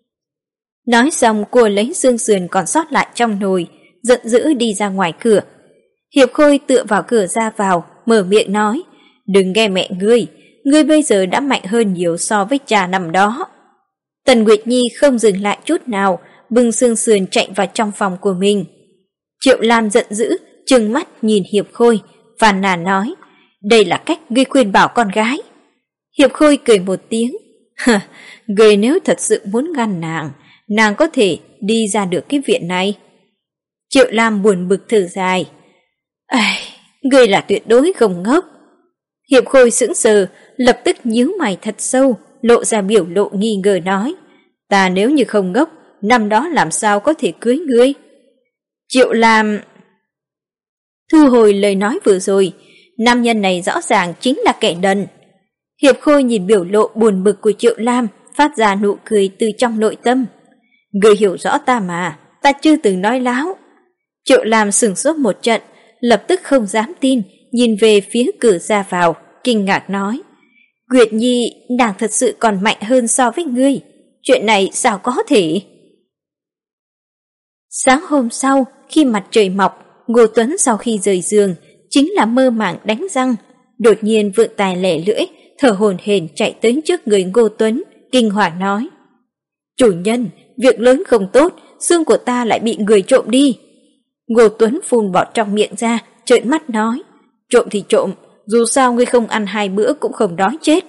Nói xong cô lấy xương sườn còn sót lại trong nồi, giận dữ đi ra ngoài cửa. Hiệp Khôi tựa vào cửa ra vào, mở miệng nói, đừng nghe mẹ ngươi bây giờ đã mạnh hơn nhiều so với cha năm đó. Tần Nguyệt Nhi không dừng lại chút nào, bưng xương sườn chạy vào trong phòng của mình. Triệu Lam giận dữ, trừng mắt nhìn Hiệp Khôi, phàn nàn nói, đây là cách ngươi khuyên bảo con gái. Hiệp Khôi cười một tiếng, ngươi nếu thật sự muốn ngăn nàng có thể đi ra được cái viện này. Triệu Lam buồn bực thở dài, ngươi là tuyệt đối không ngốc. Hiệp Khôi sững sờ, lập tức nhíu mày thật sâu, lộ ra biểu lộ nghi ngờ nói, ta nếu như không ngốc, năm đó làm sao có thể cưới ngươi? Triệu Lam thu hồi lời nói vừa rồi, nam nhân này rõ ràng chính là kẻ đần. Hiệp Khôi nhìn biểu lộ buồn bực của Triệu Lam, phát ra nụ cười từ trong nội tâm. Ngươi hiểu rõ ta mà, ta chưa từng nói láo. Triệu Lam sửng sốt một trận, lập tức không dám tin, nhìn về phía cửa ra vào, kinh ngạc nói, Nguyệt Nhi, nàng thật sự còn mạnh hơn so với ngươi. chuyện này sao có thể? Sáng hôm sau, khi mặt trời mọc, Ngô Tuấn sau khi rời giường, chính là mơ màng đánh răng. Đột nhiên Vượng Tài lẻ lưỡi, thở hổn hển chạy tới trước người Ngô Tuấn, kinh hoàng nói: "Chủ nhân, việc lớn không tốt, xương của ta lại bị người trộm đi." Ngô Tuấn phun bọt trong miệng ra, trợn mắt nói: "Trộm thì trộm, dù sao ngươi không ăn 2 bữa cũng không đói chết."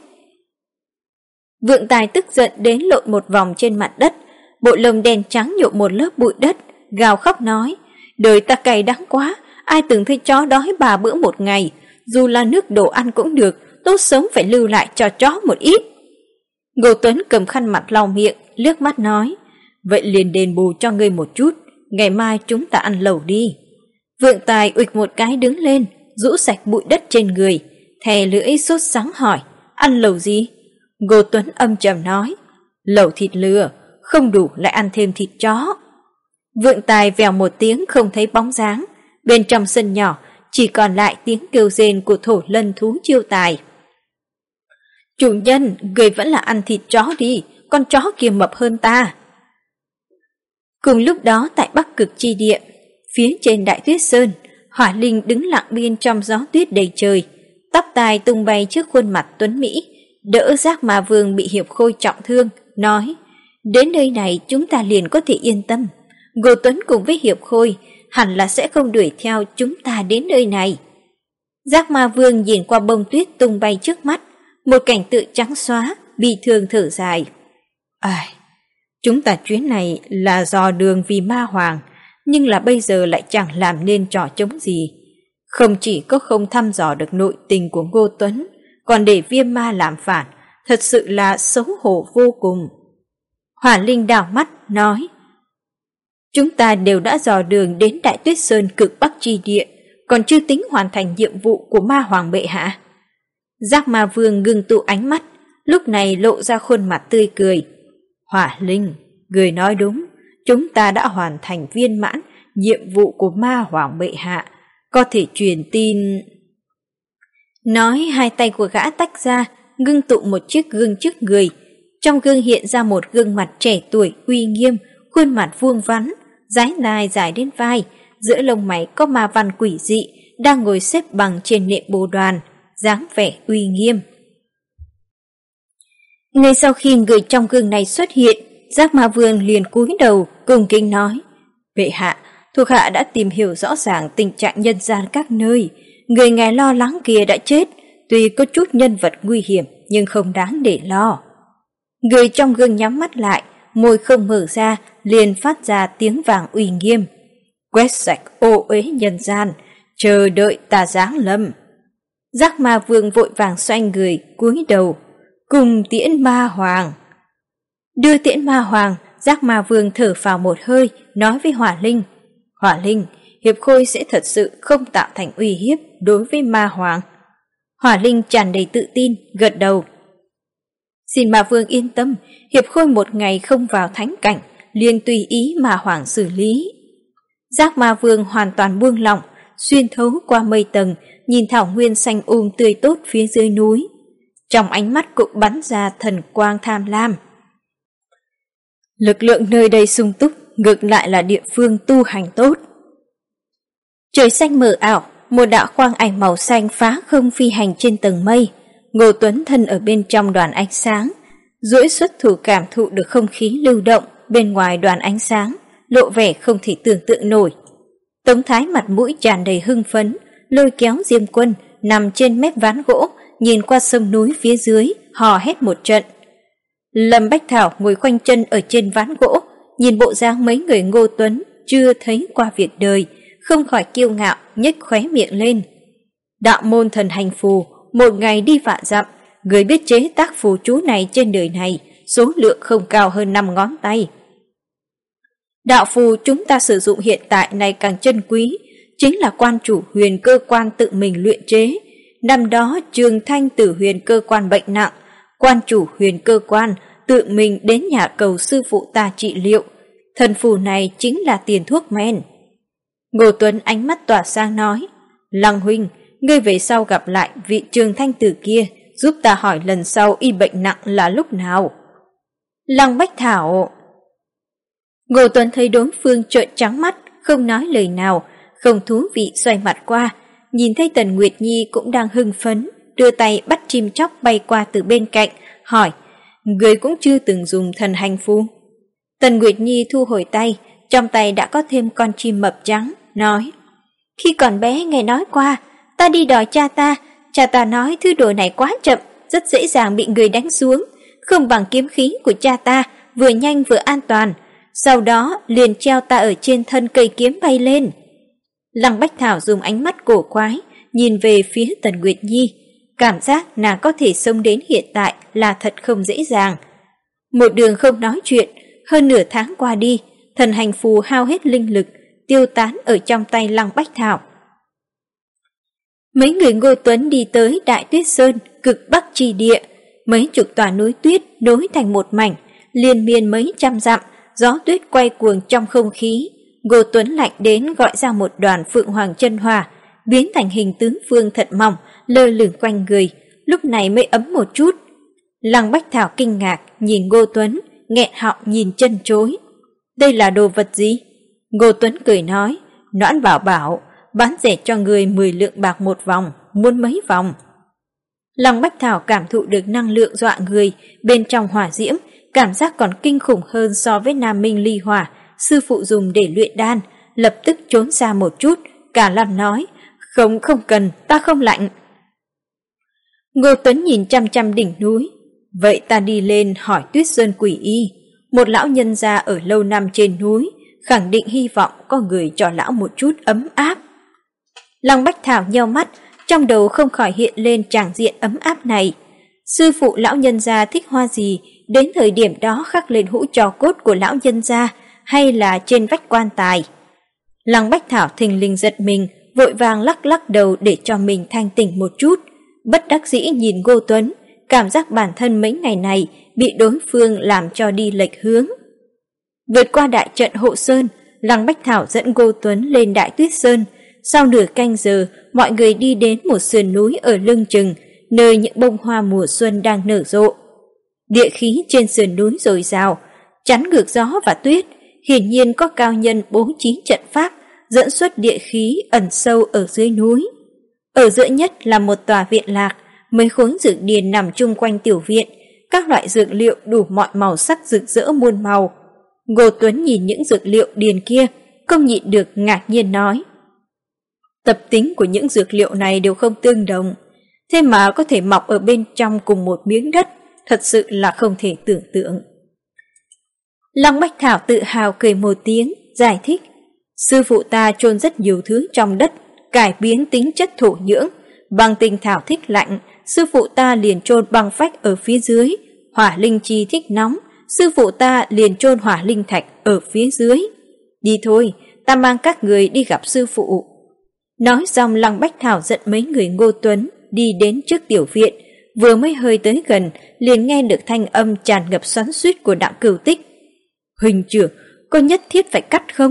Vượng Tài tức giận đến lộn một vòng trên mặt đất, bộ lông đen trắng nhộm một lớp bụi đất, gào khóc nói: "Đời ta cay đắng quá, ai từng thấy chó đói 3 bữa một ngày, dù là nước đồ ăn cũng được, tốt sống phải lưu lại cho chó một ít." Ngô Tuấn cầm khăn mặt lau miệng, liếc mắt nói: "Vậy liền đền bù cho ngươi một chút, ngày mai chúng ta ăn lẩu đi." Vượng Tài uịch một cái đứng lên, rũ sạch bụi đất trên người, thè lưỡi sốt sắng hỏi: "Ăn lẩu gì?" Ngô Tuấn âm trầm nói: "Lẩu thịt lừa, không đủ lại ăn thêm thịt chó." Vượng Tài vèo một tiếng không thấy bóng dáng, bên trong sân nhỏ chỉ còn lại tiếng kêu rên của thổ lân thú Chiêu Tài. "Chủ nhân, người vẫn là ăn thịt chó đi, con chó kia mập hơn ta." Cùng lúc đó tại Bắc Cực chi địa, phía trên Đại Tuyết Sơn, Hỏa Linh đứng lặng bên trong gió tuyết đầy trời, tóc tai tung bay trước khuôn mặt tuấn mỹ, đỡ Giác Ma Vương bị Hiệp Khôi trọng thương, nói: "Đến nơi này chúng ta liền có thể yên tâm. Ngô Tuấn cùng với Hiệp Khôi hẳn là sẽ không đuổi theo chúng ta đến nơi này." Giác Ma Vương nhìn qua bông tuyết tung bay trước mắt, một cảnh tượng trắng xóa, bi thương thở dài: "Ai, chúng ta chuyến này là dò đường vì Ma Hoàng, nhưng là bây giờ lại chẳng làm nên trò trống gì. Không chỉ có không thăm dò được nội tình của Ngô Tuấn, còn để Viêm Ma làm phản, thật sự là xấu hổ vô cùng." Hỏa Linh đảo mắt, nói: "Chúng ta đều đã dò đường đến Đại Tuyết Sơn cực Bắc chi địa, còn chưa tính hoàn thành nhiệm vụ của Ma Hoàng bệ hạ." Giác Ma Vương ngưng tụ ánh mắt, lúc này lộ ra khuôn mặt tươi cười: "Hỏa Linh, người nói đúng, chúng ta đã hoàn thành viên mãn nhiệm vụ của Ma Hoàng bệ hạ, có thể truyền tin." Nói, hai tay của gã tách ra, ngưng tụ một chiếc gương trước người. Trong gương hiện ra một gương mặt trẻ tuổi uy nghiêm, khuôn mặt vuông vắn, dái dài dài đến vai, giữa lông mày có ma văn quỷ dị, đang ngồi xếp bằng trên nệm bồ đoàn, dáng vẻ uy nghiêm. Ngay sau khi người trong gương này xuất hiện, Giác Ma Vương liền cúi đầu cung kính nói: "Bệ hạ, thuộc hạ đã tìm hiểu rõ ràng tình trạng nhân gian các nơi, người ngài lo lắng kia đã chết, tuy có chút nhân vật nguy hiểm nhưng không đáng để lo." Người trong gương nhắm mắt lại, môi không mở ra, liền phát ra tiếng vàng uy nghiêm: "Quét sạch ô uế nhân gian, chờ đợi ta giáng lâm." Giác Ma Vương vội vàng xoay người, cúi đầu: "Cùng tiễn Ma Hoàng." Đưa tiễn Ma Hoàng, Giác Ma Vương thở phào một hơi, nói với Hỏa Linh: "Hỏa Linh, Hiệp Khôi sẽ thật sự không tạo thành uy hiếp đối với Ma Hoàng." Hỏa Linh tràn đầy tự tin, gật đầu: "Xin Ma Vương yên tâm, Hiệp Khôi một ngày không vào thánh cảnh, liền tùy ý Ma Hoàng xử lý." Giác Ma Vương hoàn toàn buông lỏng, xuyên thấu qua mây tầng, nhìn thảo nguyên xanh tươi tốt phía dưới núi. Trong ánh mắt cũng bắn ra thần quang tham lam. Lực lượng nơi đây sung túc, ngược lại là địa phương tu hành tốt. Trời xanh mờ ảo, một đạo quang ảnh màu xanh phá không phi hành trên tầng mây. Ngô Tuấn thân ở bên trong đoàn ánh sáng, duỗi xuất thủ cảm thụ được không khí lưu động bên ngoài đoàn ánh sáng, lộ vẻ không thể tưởng tượng nổi. Tống Thái mặt mũi tràn đầy hưng phấn, lôi kéo Diêm Quân nằm trên mép ván gỗ, nhìn qua sông núi phía dưới, hò hét một trận. Lâm Bách Thảo ngồi khoanh chân ở trên ván gỗ, nhìn bộ dáng mấy người Ngô Tuấn chưa thấy qua việc đời, không khỏi kiêu ngạo nhếch khóe miệng lên. Đạo môn thần hành phù, một ngày đi vạn dặm, người biết chế tác phù chú này trên đời này, số lượng không cao hơn 5 ngón tay. Đạo phù chúng ta sử dụng hiện tại này càng chân quý, chính là quan chủ Huyền Cơ Quan tự mình luyện chế. Năm đó Trường Thanh Tử Huyền Cơ Quan bệnh nặng, quan chủ Huyền Cơ Quan tự mình đến nhà cầu sư phụ ta trị liệu. Thần phù này chính là tiền thuốc men. Ngô Tuấn ánh mắt tỏa sang nói: Lăng huynh, ngươi về sau gặp lại vị Trường Thanh Tử kia, giúp ta hỏi lần sau y bệnh nặng là lúc nào. Lăng Bách Thảo. Ngô Tuấn thấy đối phương trợn trắng mắt, không nói lời nào, không thú vị xoay mặt qua, nhìn thấy Tần Nguyệt Nhi cũng đang hưng phấn, đưa tay bắt chim chóc bay qua từ bên cạnh, hỏi, người cũng chưa từng dùng thần hành phù. Tần Nguyệt Nhi thu hồi tay, trong tay đã có thêm con chim mập trắng, nói, khi còn bé nghe nói qua, ta đi đòi cha ta nói thứ đồ này quá chậm, rất dễ dàng bị người đánh xuống, không bằng kiếm khí của cha ta, vừa nhanh vừa an toàn, sau đó liền treo ta ở trên thân cây kiếm bay lên. Lăng Bách Thảo dùng ánh mắt cổ quái, nhìn về phía Tần Nguyệt Nhi, cảm giác nàng có thể sống đến hiện tại là thật không dễ dàng. Một đường không nói chuyện, hơn nửa tháng qua đi, thần hành phù hao hết linh lực, tiêu tán ở trong tay Lăng Bách Thảo. Mấy người Ngô Tuấn đi tới Đại Tuyết Sơn, cực bắc chi địa, mấy chục tòa núi tuyết nối thành một mảnh, liên miên mấy trăm dặm, gió tuyết quay cuồng trong không khí. Ngô Tuấn lạnh đến gọi ra một đoàn phượng hoàng chân hỏa, biến thành hình tướng phương thật mỏng, lơ lửng quanh người, lúc này mới ấm một chút. Lăng Bách Thảo kinh ngạc nhìn Ngô Tuấn, nghẹn họng nhìn chân chối. Đây là đồ vật gì? Ngô Tuấn cười nói, Noãn Bảo bảo, bán rẻ cho người 10 lượng bạc một vòng, muốn mấy vòng? Lăng Bách Thảo cảm thụ được năng lượng dọa người bên trong hỏa diễm, cảm giác còn kinh khủng hơn so với Nam Minh ly hỏa, sư phụ dùng để luyện đan, lập tức trốn ra một chút, cả lâm nói, không cần, ta không lạnh. Ngô Tuấn nhìn chăm chăm đỉnh núi, vậy ta đi lên hỏi Tuyết Sơn Quỷ Y, một lão nhân gia ở lâu năm trên núi, khẳng định hy vọng có người cho lão một chút ấm áp. Lăng Bách Thảo nheo mắt, trong đầu không khỏi hiện lên tràng diện ấm áp này. Sư phụ lão nhân gia thích hoa gì, đến thời điểm đó khắc lên hũ tro cốt của lão nhân gia, hay là trên vách quan tài. Lăng Bách Thảo thình lình giật mình, vội vàng lắc lắc đầu để cho mình thanh tỉnh một chút, bất đắc dĩ nhìn Ngô Tuấn, cảm giác bản thân mấy ngày này bị đối phương làm cho đi lệch hướng. Vượt qua đại trận hộ sơn, Lăng Bách Thảo dẫn Ngô Tuấn lên Đại Tuyết Sơn. Sau nửa canh giờ, mọi người đi đến một sườn núi ở lưng chừng, nơi những bông hoa mùa xuân đang nở rộ. Địa khí trên sườn núi dồi dào, chắn ngược gió và tuyết, hiển nhiên có cao nhân bố trí trận pháp, dẫn xuất địa khí ẩn sâu ở dưới núi. Ở giữa nhất là một tòa viện lạc, mấy khối dược điền nằm chung quanh tiểu viện, các loại dược liệu đủ mọi màu sắc rực rỡ muôn màu. Ngô Tuấn nhìn những dược liệu điền kia, không nhịn được ngạc nhiên nói. Tập tính của những dược liệu này đều không tương đồng, thế mà có thể mọc ở bên trong cùng một miếng đất, thật sự là không thể tưởng tượng. Lăng Bách Thảo tự hào cười một tiếng, giải thích. Sư phụ ta chôn rất nhiều thứ trong đất, cải biến tính chất thổ nhưỡng, bằng tinh thảo thích lạnh, sư phụ ta liền chôn băng phách ở phía dưới, hỏa linh chi thích nóng, sư phụ ta liền chôn hỏa linh thạch ở phía dưới. Đi thôi, ta mang các người đi gặp sư phụ. Nói xong Lăng Bách Thảo dẫn mấy người Ngô Tuấn đi đến trước tiểu viện, vừa mới hơi tới gần liền nghe được thanh âm tràn ngập xoắn xuýt của Đặng Cửu Tích. Huynh trưởng, có nhất thiết phải cắt không?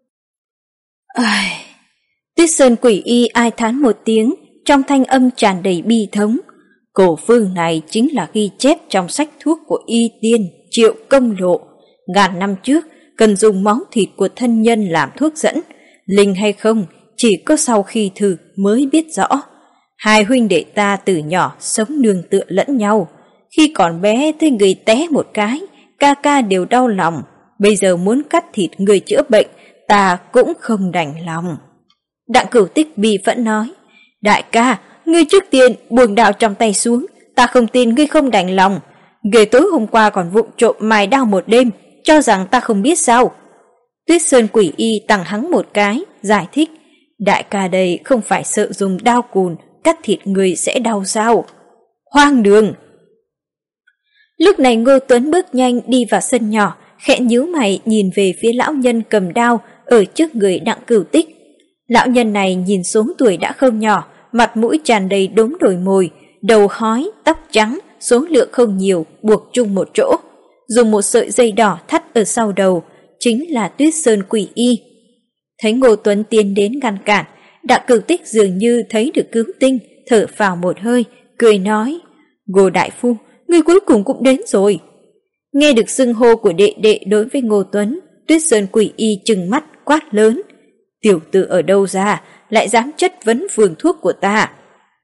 Tuyết Sơn Quỷ Y ai thán một tiếng, trong thanh âm tràn đầy bi thống. Cổ phương này chính là ghi chép trong sách thuốc của y tiên Triệu Công Lộ. Ngàn năm trước cần dùng máu thịt của thân nhân làm thuốc dẫn, linh hay không chỉ có sau khi thử mới biết rõ. Hai huynh đệ ta từ nhỏ sống nương tựa lẫn nhau, khi còn bé thấy người té một cái, ca ca đều đau lòng, bây giờ muốn cắt thịt người chữa bệnh, ta cũng không đành lòng. Đặng Cửu Tích bi phẫn nói, đại ca, ngươi trước tiên buông đao trong tay xuống, ta không tin ngươi không đành lòng. Người tối hôm qua còn vụng trộm mài đao một đêm, cho rằng ta không biết sao. Tuyết Sơn Quỷ Y tằng hắng một cái, giải thích, đại ca đây không phải sợ dùng đao cùn cắt thịt người sẽ đau sao? Hoang đường! Lúc này Ngô Tuấn bước nhanh đi vào sân nhỏ, khẽ nhíu mày nhìn về phía lão nhân cầm đao ở trước người Đặng Cửu Tích. Lão nhân này nhìn xuống tuổi đã không nhỏ, mặt mũi tràn đầy đốm đồi mồi, đầu hói, tóc trắng, số lượng không nhiều, buộc chung một chỗ, dùng một sợi dây đỏ thắt ở sau đầu, chính là Tuyết Sơn Quỷ Y. Thấy Ngô Tuấn tiến đến ngăn cản, Đặng Cửu Tích dường như thấy được cứu tinh, thở phào một hơi, cười nói, Ngô đại phu, ngươi cuối cùng cũng đến rồi. Nghe được xưng hô của đệ đệ đối với Ngô Tuấn, Tuyết Sơn Quỷ Y trừng mắt quát lớn. Tiểu tử ở đâu ra, lại dám chất vấn phương thuốc của ta?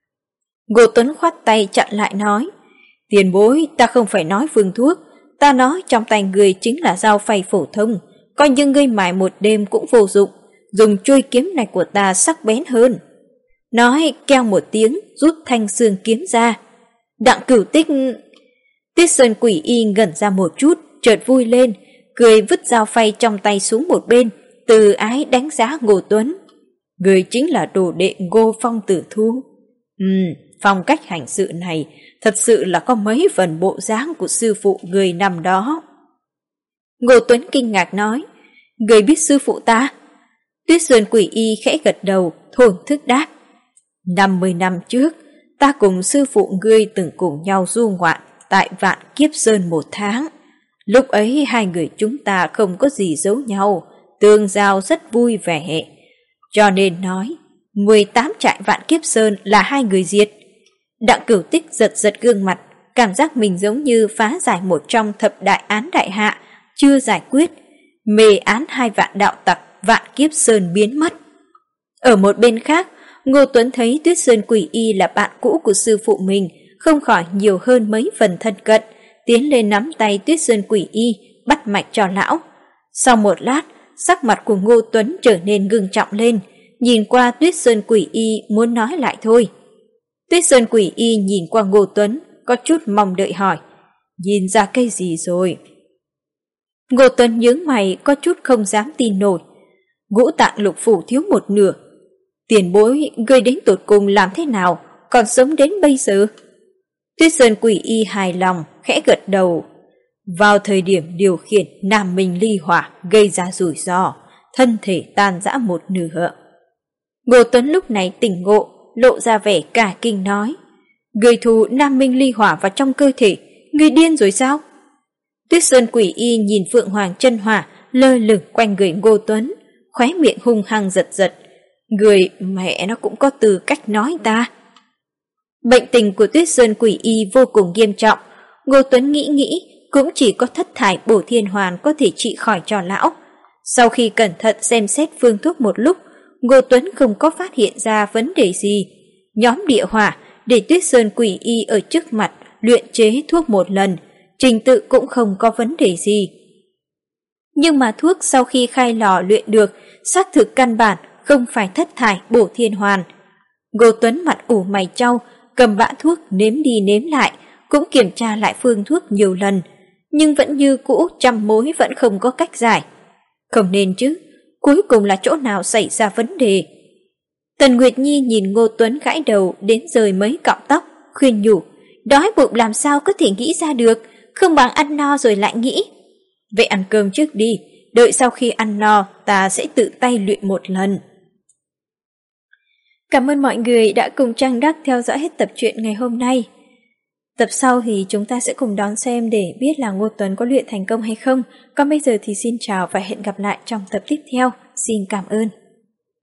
Ngô Tuấn khoát tay chặn lại nói. Tiền bối, ta không phải nói phương thuốc, ta nói trong tay người chính là dao phay phổ thông, coi như ngươi mài một đêm cũng vô dụng, dùng chuôi kiếm này của ta sắc bén hơn. Nói kêu một tiếng, rút thanh xương kiếm ra. Đặng Cửu Tích... Tuyết Sơn Quỷ Y ngẩn ra một chút, chợt vui lên, cười vứt dao phay trong tay xuống một bên, từ ái đánh giá Ngô Tuấn. Người chính là đồ đệ Ngô Phong Tử Thu. Phong cách hành sự này thật sự là có mấy phần bộ dáng của sư phụ người năm đó. Ngô Tuấn kinh ngạc nói, người biết sư phụ ta? Tuyết Sơn Quỷ Y khẽ gật đầu, thổn thức đáp. 50 năm trước, ta cùng sư phụ ngươi từng cùng nhau du ngoạn tại Vạn Kiếp Sơn 1 tháng. Lúc ấy hai người chúng ta không có gì giấu nhau, tương giao rất vui vẻ. Cho nên nói, 18 trại Vạn Kiếp Sơn là hai người diệt. Đặng Cửu Tích giật giật gương mặt, cảm giác mình giống như phá giải một trong thập đại án đại hạ, chưa giải quyết, mê án 2 vạn đạo tặc Vạn Kiếp Sơn biến mất. Ở một bên khác, Ngô Tuấn thấy Tuyết Sơn Quỷ Y là bạn cũ của sư phụ mình, không khỏi nhiều hơn mấy phần thân cận, tiến lên nắm tay Tuyết Sơn Quỷ Y, bắt mạch cho lão. Sau một lát, sắc mặt của Ngô Tuấn trở nên ngưng trọng lên, nhìn qua Tuyết Sơn Quỷ Y muốn nói lại thôi. Tuyết Sơn Quỷ Y nhìn qua Ngô Tuấn, có chút mong đợi hỏi, nhìn ra cái gì rồi? Ngô Tuấn nhướng mày có chút không dám tin nổi. Ngũ tạng lục phủ thiếu một nửa. Tiền bối, ngươi đến tột cùng làm thế nào, còn sống đến bây giờ? Tuyết Sơn Quỷ Y hài lòng, khẽ gật đầu. Vào thời điểm điều khiển Nam Minh ly hỏa gây ra rủi ro, thân thể tan rã một nửa. Ngô Tuấn lúc này tỉnh ngộ, lộ ra vẻ cả kinh nói, người thù Nam Minh ly hỏa vào trong cơ thể, người điên rồi sao? Tuyết Sơn Quỷ Y nhìn Phượng Hoàng chân hỏa lơ lửng quanh người Ngô Tuấn, khóe miệng hung hăng giật giật. Người mẹ nó cũng có từ cách nói ta. Bệnh tình của Tuyết Sơn Quỷ Y vô cùng nghiêm trọng, Ngô Tuấn nghĩ cũng chỉ có thất thải bổ thiên hoàn có thể trị khỏi cho lão. Sau khi cẩn thận xem xét phương thuốc một lúc, Ngô Tuấn không có phát hiện ra vấn đề gì. Nhóm địa hỏa để Tuyết Sơn Quỷ Y ở trước mặt luyện chế thuốc một lần, trình tự cũng không có vấn đề gì. Nhưng mà thuốc sau khi khai lò luyện được, xác thực căn bản không phải thất thải bổ thiên hoàn. Ngô Tuấn mặt ủ mày chau, cầm bã thuốc nếm đi nếm lại, cũng kiểm tra lại phương thuốc nhiều lần, nhưng vẫn như cũ trăm mối vẫn không có cách giải. Không nên chứ, cuối cùng là chỗ nào xảy ra vấn đề? Tần Nguyệt Nhi nhìn Ngô Tuấn gãi đầu đến rời mấy cọng tóc, khuyên nhủ, đói bụng làm sao có thể nghĩ ra được, không bằng ăn no rồi lại nghĩ. Vậy ăn cơm trước đi, đợi sau khi ăn no ta sẽ tự tay luyện một lần. Cảm ơn mọi người đã cùng Trang Đắc theo dõi hết tập truyện ngày hôm nay. Tập sau thì chúng ta sẽ cùng đón xem để biết là Ngô Tuấn có luyện thành công hay không. Còn bây giờ thì xin chào và hẹn gặp lại trong tập tiếp theo. Xin cảm ơn.